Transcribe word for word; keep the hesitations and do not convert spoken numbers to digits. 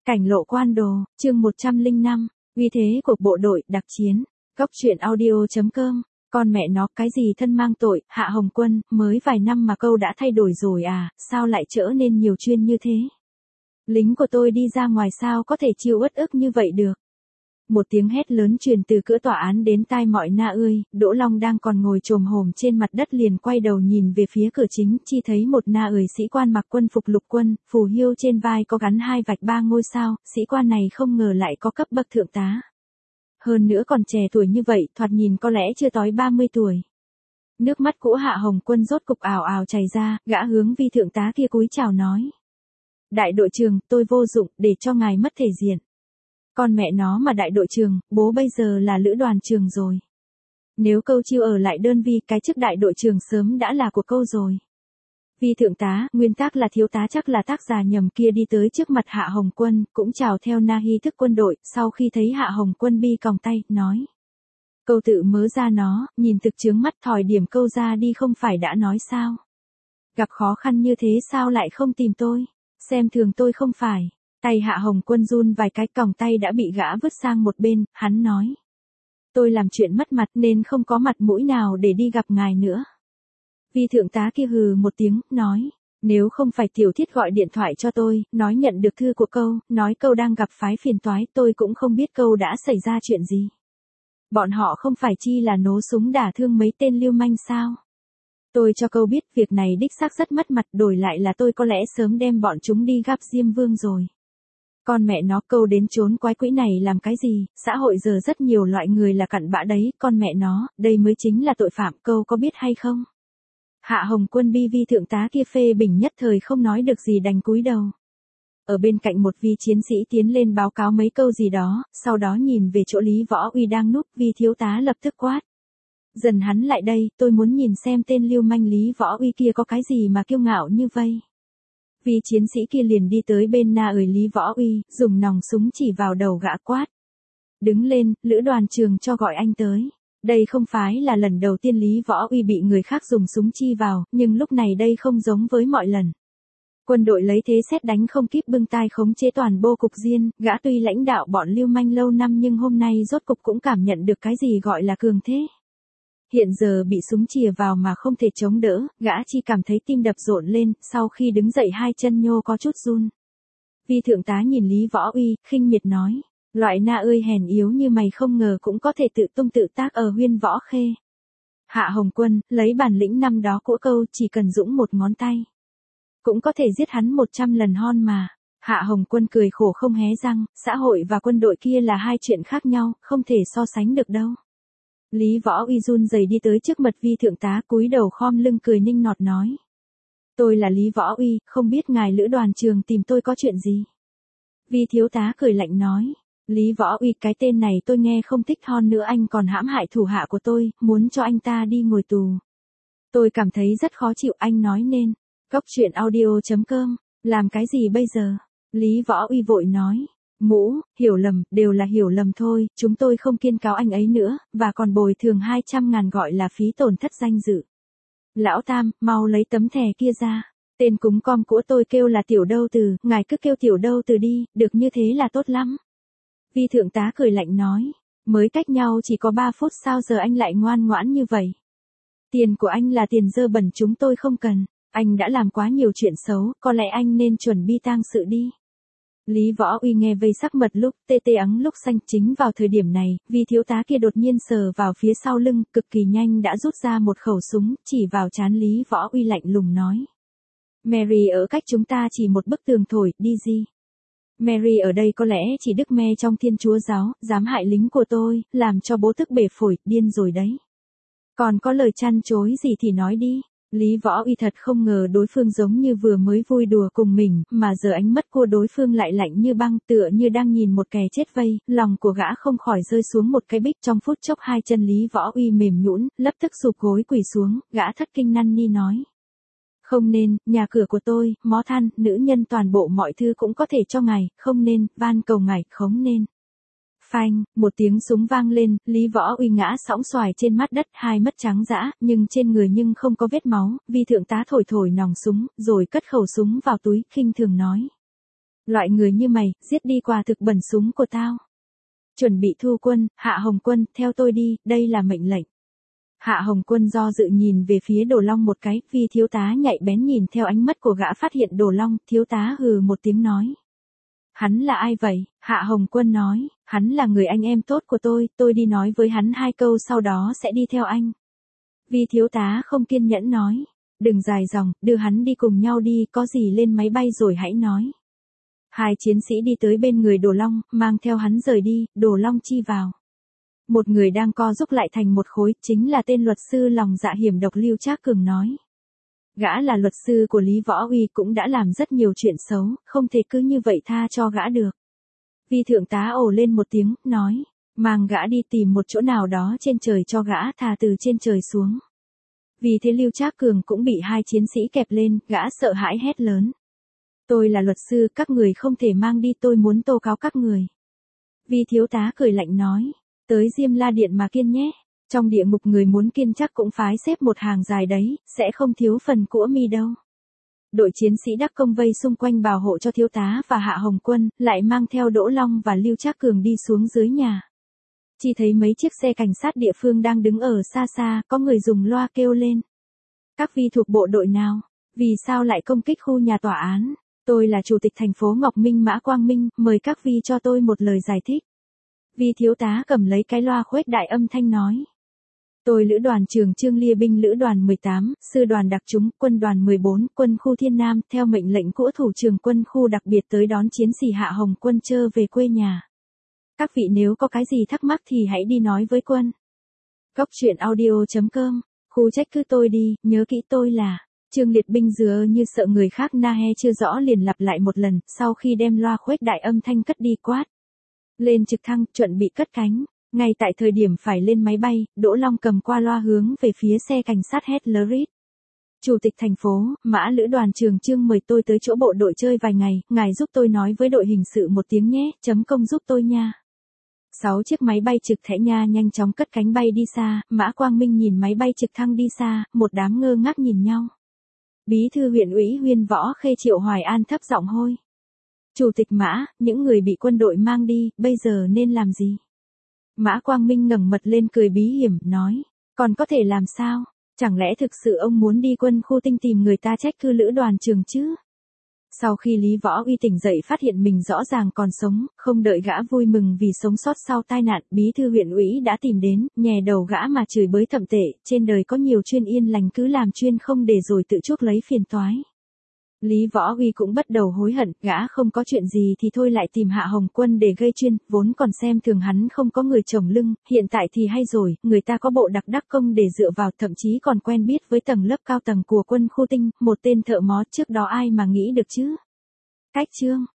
Cảnh lộ quan đồ, chương một trăm lẻ năm, uy thế của bộ đội đặc chiến, góc truyện audio chấm com, con mẹ nó cái gì thân mang tội, Hạ Hồng Quân, mới vài năm mà câu đã thay đổi rồi à, sao lại trở nên nhiều chuyên như thế? Lính của tôi đi ra ngoài sao có thể chịu uất ức như vậy được? Một tiếng hét lớn truyền từ cửa tòa án đến tai mọi na ơi, Đỗ Long đang còn ngồi chồm hổm trên mặt đất liền quay đầu nhìn về phía cửa chính, chi thấy một na ơi sĩ quan mặc quân phục lục quân, phù hiêu trên vai có gắn hai vạch ba ngôi sao, sĩ quan này không ngờ lại có cấp bậc thượng tá. Hơn nữa còn trẻ tuổi như vậy, thoạt nhìn có lẽ chưa tới ba mươi tuổi. Nước mắt của Hạ Hồng Quân rốt cục ào ào chảy ra, gã hướng vi thượng tá kia cúi chào nói. Đại đội trưởng, tôi vô dụng, để cho ngài mất thể diện. Con mẹ nó mà đại đội trưởng, bố bây giờ là lữ đoàn trưởng rồi. Nếu câu chiêu ở lại đơn vị, cái chức đại đội trưởng sớm đã là của câu rồi. Vi thượng tá, nguyên tắc là thiếu tá chắc là tác giả nhầm kia đi tới trước mặt Hạ Hồng Quân, cũng chào theo na hi thức quân đội, sau khi thấy Hạ Hồng Quân bi còng tay, nói. Câu tự mớ ra nó, nhìn thực chướng mắt thòi điểm câu ra đi không phải đã nói sao. Gặp khó khăn như thế sao lại không tìm tôi, xem thường tôi không phải. Tay Hạ Hồng Quân run vài cái còng tay đã bị gã vứt sang một bên, hắn nói. Tôi làm chuyện mất mặt nên không có mặt mũi nào để đi gặp ngài nữa. Vi thượng tá kia hừ một tiếng, nói. Nếu không phải tiểu thiết gọi điện thoại cho tôi, nói nhận được thư của câu, nói câu đang gặp phái phiền toái, tôi cũng không biết câu đã xảy ra chuyện gì. Bọn họ không phải chi là nổ súng đả thương mấy tên lưu manh sao? Tôi cho câu biết việc này đích xác rất mất mặt, đổi lại là tôi có lẽ sớm đem bọn chúng đi gặp Diêm Vương rồi. Con mẹ nó, câu đến trốn quái quỹ này làm cái gì, xã hội giờ rất nhiều loại người là cặn bã đấy, con mẹ nó, đây mới chính là tội phạm, câu có biết hay không? Hạ Hồng Quân bi vi thượng tá kia phê bình nhất thời không nói được gì đành cúi đầu. Ở bên cạnh một vi chiến sĩ tiến lên báo cáo mấy câu gì đó, sau đó nhìn về chỗ Lý Võ Uy đang núp, vi thiếu tá lập tức quát. Dần hắn lại đây, tôi muốn nhìn xem tên lưu manh Lý Võ Uy kia có cái gì mà kiêu ngạo như vây. Vi chiến sĩ kia liền đi tới bên na ơi Lý Võ Uy, dùng nòng súng chỉ vào đầu gã quát. Đứng lên, lữ đoàn trường cho gọi anh tới. Đây không phải là lần đầu tiên Lý Võ Uy bị người khác dùng súng chi vào, nhưng lúc này đây không giống với mọi lần. Quân đội lấy thế sét đánh không kíp bưng tai khống chế toàn bộ cục diên, gã tuy lãnh đạo bọn lưu manh lâu năm nhưng hôm nay rốt cục cũng cảm nhận được cái gì gọi là cường thế. Hiện giờ bị súng chìa vào mà không thể chống đỡ, gã chỉ cảm thấy tim đập rộn lên, sau khi đứng dậy hai chân nhô có chút run. Vi thượng tá nhìn Lý Võ Uy, khinh miệt nói, loại na ơi hèn yếu như mày không ngờ cũng có thể tự tung tự tác ở Huyên Võ Khê. Hạ Hồng Quân, lấy bản lĩnh năm đó của câu chỉ cần dũng một ngón tay. Cũng có thể giết hắn một trăm lần hon mà. Hạ Hồng Quân cười khổ không hé răng, xã hội và quân đội kia là hai chuyện khác nhau, không thể so sánh được đâu. Lý Võ Uy run rẩy đi tới trước mặt vi thượng tá cúi đầu khom lưng cười ninh nọt nói. Tôi là Lý Võ Uy, không biết ngài lữ đoàn trường tìm tôi có chuyện gì. Vi thiếu tá cười lạnh nói. Lý Võ Uy cái tên này tôi nghe không thích hon nữa anh còn hãm hại thủ hạ của tôi, muốn cho anh ta đi ngồi tù. Tôi cảm thấy rất khó chịu anh nói nên. Góc truyện audio chấm com, làm cái gì bây giờ? Lý Võ Uy vội nói. Mũ, hiểu lầm, đều là hiểu lầm thôi, chúng tôi không kiên cáo anh ấy nữa, và còn bồi thường hai trăm ngàn gọi là phí tổn thất danh dự. Lão Tam, mau lấy tấm thẻ kia ra. Tên cúng com của tôi kêu là Tiểu Đâu Từ, ngài cứ kêu Tiểu Đâu Từ đi, được như thế là tốt lắm. Vi thượng tá cười lạnh nói, mới cách nhau chỉ có ba phút sao giờ anh lại ngoan ngoãn như vậy. Tiền của anh là tiền dơ bẩn chúng tôi không cần, anh đã làm quá nhiều chuyện xấu, có lẽ anh nên chuẩn bị tang sự đi. Lý Võ Uy nghe vây sắc mật lúc tê tê ắng lúc xanh chính vào thời điểm này, vì thiếu tá kia đột nhiên sờ vào phía sau lưng, cực kỳ nhanh đã rút ra một khẩu súng, chỉ vào trán Lý Võ Uy lạnh lùng nói. Mary ở cách chúng ta chỉ một bức tường thổi, đi gì? Mary ở đây có lẽ chỉ Đức Me trong Thiên Chúa giáo, dám hại lính của tôi, làm cho bố tức bể phổi, điên rồi đấy. Còn có lời chăn chối gì thì nói đi. Lý Võ Uy thật không ngờ đối phương giống như vừa mới vui đùa cùng mình, mà giờ ánh mắt của đối phương lại lạnh như băng, tựa như đang nhìn một kẻ chết vây, lòng của gã không khỏi rơi xuống một cái bích, trong phút chốc hai chân Lý Võ Uy mềm nhũn, lập tức sụp gối quỳ xuống, gã thất kinh năn ni nói. Không nên, nhà cửa của tôi, mó than, nữ nhân toàn bộ mọi thứ cũng có thể cho ngài, không nên, van cầu ngài, không nên. Phanh, một tiếng súng vang lên, Lý Võ Uy ngã sõng xoài trên mặt đất, hai mắt trắng dã, nhưng trên người nhưng không có vết máu, vi thượng tá thổi thổi nòng súng, rồi cất khẩu súng vào túi, khinh thường nói. Loại người như mày, giết đi quả thực bẩn súng của tao. Chuẩn bị thu quân, Hạ Hồng Quân, theo tôi đi, đây là mệnh lệnh. Hạ Hồng Quân do dự nhìn về phía Đồ Long một cái, vì thiếu tá nhạy bén nhìn theo ánh mắt của gã phát hiện Đồ Long, thiếu tá hừ một tiếng nói. Hắn là ai vậy? Hạ Hồng Quân nói, hắn là người anh em tốt của tôi, tôi đi nói với hắn hai câu sau đó sẽ đi theo anh. Vì thiếu tá không kiên nhẫn nói, đừng dài dòng, đưa hắn đi cùng nhau đi, có gì lên máy bay rồi hãy nói. Hai chiến sĩ đi tới bên người Đồ Long, mang theo hắn rời đi, Đồ Long chi vào. Một người đang co giúp lại thành một khối, chính là tên luật sư lòng dạ hiểm độc Lưu Trác Cường nói. Gã là luật sư của Lý Võ Uy cũng đã làm rất nhiều chuyện xấu, không thể cứ như vậy tha cho gã được. Vi thượng tá ồ lên một tiếng, nói, mang gã đi tìm một chỗ nào đó trên trời cho gã thà từ trên trời xuống. Vì thế Lưu Trác Cường cũng bị hai chiến sĩ kẹp lên, gã sợ hãi hét lớn. Tôi là luật sư, các người không thể mang đi, tôi muốn tố cáo các người. Vi thiếu tá cười lạnh nói, tới Diêm La Điện mà kiên nhé. Trong địa ngục người muốn kiên chắc cũng phái xếp một hàng dài đấy, sẽ không thiếu phần của mi đâu. Đội chiến sĩ đắc công vây xung quanh bảo hộ cho thiếu tá và Hạ Hồng Quân, lại mang theo Đỗ Long và Lưu Trác Cường đi xuống dưới nhà. Chỉ thấy mấy chiếc xe cảnh sát địa phương đang đứng ở xa xa, có người dùng loa kêu lên. Các vi thuộc bộ đội nào? Vì sao lại công kích khu nhà tòa án? Tôi là chủ tịch thành phố Ngọc Minh Mã Quang Minh, mời các vi cho tôi một lời giải thích. Vi thiếu tá cầm lấy cái loa khuếch đại âm thanh nói. Tôi lữ đoàn trưởng Trương Lia binh lữ đoàn mười tám, sư đoàn đặc trúng, quân đoàn mười bốn, quân khu Thiên Nam, theo mệnh lệnh của thủ trưởng quân khu đặc biệt tới đón chiến sĩ Hạ Hồng Quân trở về quê nhà. Các vị nếu có cái gì thắc mắc thì hãy đi nói với quân. Góc truyện audio chấm com, khu trách cứ tôi đi, nhớ kỹ tôi là. Trương Liệt binh dừa như sợ người khác na he chưa rõ liền lặp lại một lần, sau khi đem loa khuếch đại âm thanh cất đi quát. Lên trực thăng, chuẩn bị cất cánh. Ngay tại thời điểm phải lên máy bay, Đỗ Long cầm qua loa hướng về phía xe cảnh sát hét lớn rít. Chủ tịch thành phố, Mã lữ đoàn trưởng Trương mời tôi tới chỗ bộ đội chơi vài ngày, ngài giúp tôi nói với đội hình sự một tiếng nhé, chấm công giúp tôi nha. Sáu chiếc máy bay trực thẻ nha nhanh chóng cất cánh bay đi xa, Mã Quang Minh nhìn máy bay trực thăng đi xa, một đám ngơ ngác nhìn nhau. Bí thư huyện ủy Huyên Võ Khê Triệu Hoài An thấp giọng hôi. Chủ tịch Mã, những người bị quân đội mang đi, bây giờ nên làm gì? Mã Quang Minh ngẩng mặt lên cười bí hiểm, nói, còn có thể làm sao? Chẳng lẽ thực sự ông muốn đi quân khu Tinh tìm người ta trách cứ lữ đoàn trường chứ? Sau khi Lý Võ Uy tỉnh dậy phát hiện mình rõ ràng còn sống, không đợi gã vui mừng vì sống sót sau tai nạn, bí thư huyện ủy đã tìm đến, nhè đầu gã mà chửi bới thậm tệ, trên đời có nhiều chuyên yên lành cứ làm chuyên không để rồi tự chuốc lấy phiền toái. Lý Võ Uy cũng bắt đầu hối hận, gã không có chuyện gì thì thôi lại tìm Hạ Hồng Quân để gây chuyên, vốn còn xem thường hắn không có người chồng lưng, hiện tại thì hay rồi, người ta có bộ đặc đắc công để dựa vào, thậm chí còn quen biết với tầng lớp cao tầng của quân khu Tinh, một tên thợ mó, trước đó ai mà nghĩ được chứ. Cách chương